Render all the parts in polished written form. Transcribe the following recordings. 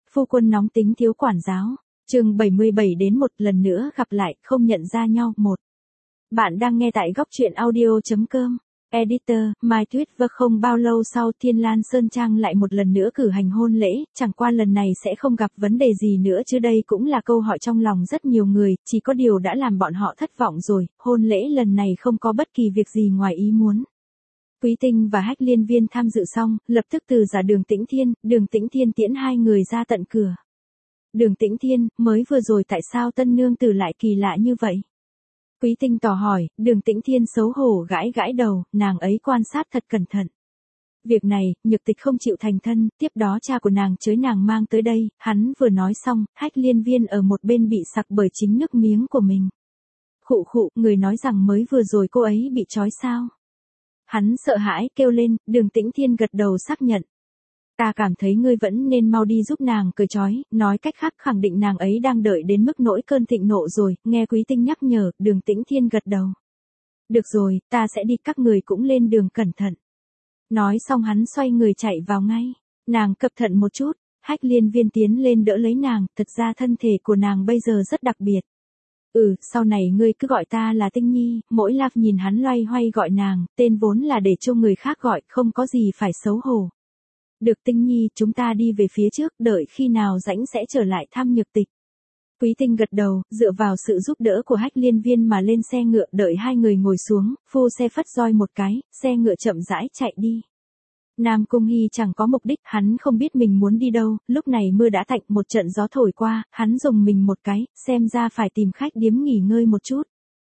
Phu quân nóng tính thiếu quản giáo. Chương 77 đến một lần nữa gặp lại, không nhận ra nhau. 1. Bạn đang nghe tại góc truyện audio.com. Editor, My Tweet. Không bao lâu sau Thiên Lan Sơn Trang lại một lần nữa cử hành hôn lễ, chẳng qua lần này sẽ không gặp vấn đề gì nữa chứ đây cũng là câu hỏi trong lòng rất nhiều người, chỉ có điều đã làm bọn họ thất vọng rồi, hôn lễ lần này không có bất kỳ việc gì ngoài ý muốn. Quý Tinh và Hách Liên Viên tham dự xong, lập tức từ giả Đường Tĩnh Thiên tiễn hai người ra tận cửa. Đường Tĩnh Thiên, mới vừa rồi tại sao tân nương tử lại kỳ lạ như vậy? Quý Tinh tò hỏi, Đường Tĩnh Thiên xấu hổ gãi gãi đầu, nàng ấy quan sát thật cẩn thận. Việc này, Nhược Tịch không chịu thành thân, tiếp đó cha của nàng chới nàng mang tới đây, hắn vừa nói xong, Hách Liên Viên ở một bên bị sặc bởi chính nước miếng của mình. Khụ khụ, người nói rằng mới vừa rồi cô ấy bị trói sao? Hắn sợ hãi kêu lên, Đường Tĩnh Thiên gật đầu xác nhận. Ta cảm thấy ngươi vẫn nên mau đi giúp nàng cởi trói, nói cách khác khẳng định nàng ấy đang đợi đến mức nỗi cơn thịnh nộ rồi, nghe Quý Tinh nhắc nhở, Đường Tĩnh Thiên gật đầu. Được rồi, ta sẽ đi, các người cũng lên đường cẩn thận. Nói xong hắn xoay người chạy vào ngay, nàng cẩn thận một chút, Hách Liên Viên tiến lên đỡ lấy nàng, thật ra thân thể của nàng bây giờ rất đặc biệt. Sau này ngươi cứ gọi ta là Tinh Nhi, mỗi lạp nhìn hắn loay hoay gọi nàng, tên vốn là để cho người khác gọi, không có gì phải xấu hổ. Được Tinh Nhi, chúng ta đi về phía trước, đợi khi nào rảnh sẽ trở lại thăm Nhược Tịch. Quý Tinh gật đầu, dựa vào sự giúp đỡ của Hách Liên Viên mà lên xe ngựa, đợi hai người ngồi xuống, phu xe phất roi một cái, xe ngựa chậm rãi chạy đi. Nam Cung Hy chẳng có mục đích, hắn không biết mình muốn đi đâu, lúc này mưa đã tạnh, một trận gió thổi qua, hắn rùng mình một cái, xem ra phải tìm khách điếm nghỉ ngơi một chút.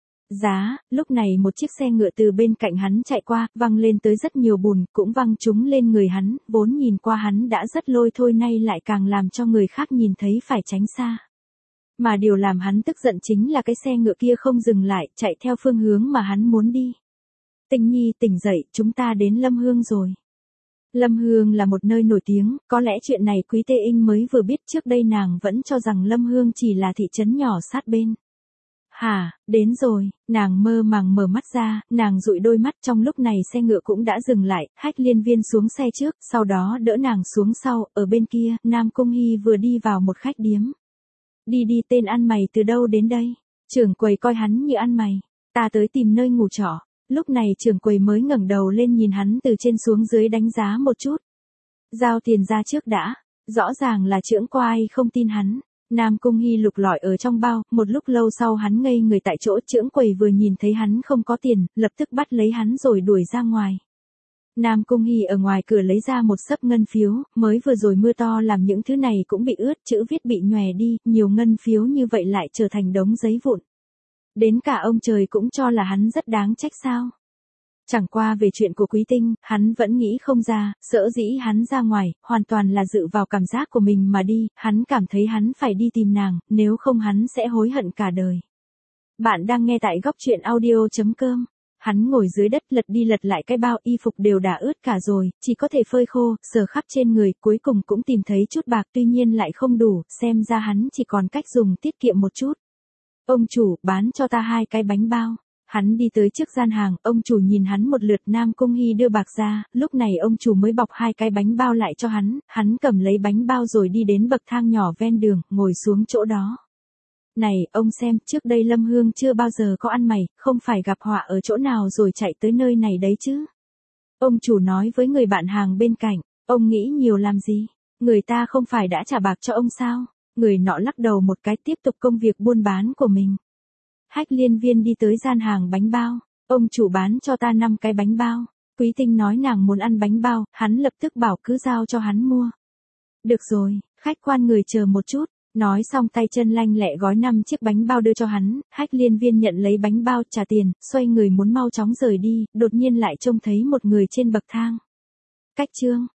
Lúc này một chiếc xe ngựa từ bên cạnh hắn chạy qua, văng lên tới rất nhiều bùn, cũng văng trúng lên người hắn, vốn nhìn qua hắn đã rất lôi thôi nay lại càng làm cho người khác nhìn thấy phải tránh xa. Mà điều làm hắn tức giận chính là cái xe ngựa kia không dừng lại, chạy theo phương hướng mà hắn muốn đi. Tinh Nhi tỉnh dậy, chúng ta đến Lâm Hương rồi. Lâm Hương là một nơi nổi tiếng, có lẽ chuyện này Quý Tê Inh mới vừa biết, trước đây nàng vẫn cho rằng Lâm Hương chỉ là thị trấn nhỏ sát bên. Đến rồi, nàng mơ màng mở mắt ra, nàng dụi đôi mắt, trong lúc này xe ngựa cũng đã dừng lại, Hách Liên Viên xuống xe trước, sau đó đỡ nàng xuống sau, ở bên kia, Nam Cung Hy vừa đi vào một khách điếm. Đi, tên ăn mày từ đâu đến đây? Trưởng quầy coi hắn như ăn mày, ta tới tìm nơi ngủ trọ. Lúc này trưởng quầy mới ngẩng đầu lên nhìn hắn từ trên xuống dưới đánh giá một chút. Giao tiền ra trước đã, rõ ràng là trưởng quầy không tin hắn. Nam Cung Hy lục lọi ở trong bao, một lúc lâu sau hắn ngây người tại chỗ, trưởng quầy vừa nhìn thấy hắn không có tiền, lập tức bắt lấy hắn rồi đuổi ra ngoài. Nam Cung Hy ở ngoài cửa lấy ra một xấp ngân phiếu, mới vừa rồi mưa to làm những thứ này cũng bị ướt, chữ viết bị nhòe đi, nhiều ngân phiếu như vậy lại trở thành đống giấy vụn. Đến cả ông trời cũng cho là hắn rất đáng trách sao. Chẳng qua về chuyện của Quý Tinh, hắn vẫn nghĩ không ra, sở dĩ hắn ra ngoài, hoàn toàn là dựa vào cảm giác của mình mà đi, hắn cảm thấy hắn phải đi tìm nàng, nếu không hắn sẽ hối hận cả đời. Bạn đang nghe tại góc truyện audio.com. Hắn ngồi dưới đất lật đi lật lại cái bao, y phục đều đã ướt cả rồi, chỉ có thể phơi khô, sờ khắp trên người, cuối cùng cũng tìm thấy chút bạc tuy nhiên lại không đủ, xem ra hắn chỉ còn cách dùng tiết kiệm một chút. Ông chủ, bán cho ta 2 cái bánh bao. Hắn đi tới trước gian hàng, ông chủ nhìn hắn một lượt, Nam Cung Hy đưa bạc ra, lúc này ông chủ mới bọc 2 cái bánh bao lại cho hắn cầm lấy bánh bao rồi đi đến bậc thang nhỏ ven đường, ngồi xuống chỗ đó. Này, ông xem, trước đây Lâm Hương chưa bao giờ có ăn mày, không phải gặp họa ở chỗ nào rồi chạy tới nơi này đấy chứ. Ông chủ nói với người bạn hàng bên cạnh, ông nghĩ nhiều làm gì, người ta không phải đã trả bạc cho ông sao? Người nọ lắc đầu một cái tiếp tục công việc buôn bán của mình. Hách Liên Viên đi tới gian hàng bánh bao, ông chủ bán cho ta 5 cái bánh bao. Quý Tinh nói nàng muốn ăn bánh bao, hắn lập tức bảo cứ giao cho hắn mua. Được rồi, khách quan người chờ một chút. Nói xong tay chân lanh lẹ gói 5 chiếc bánh bao đưa cho hắn, Hách Liên Viên nhận lấy bánh bao trả tiền, xoay người muốn mau chóng rời đi, đột nhiên lại trông thấy một người trên bậc thang. Cách chương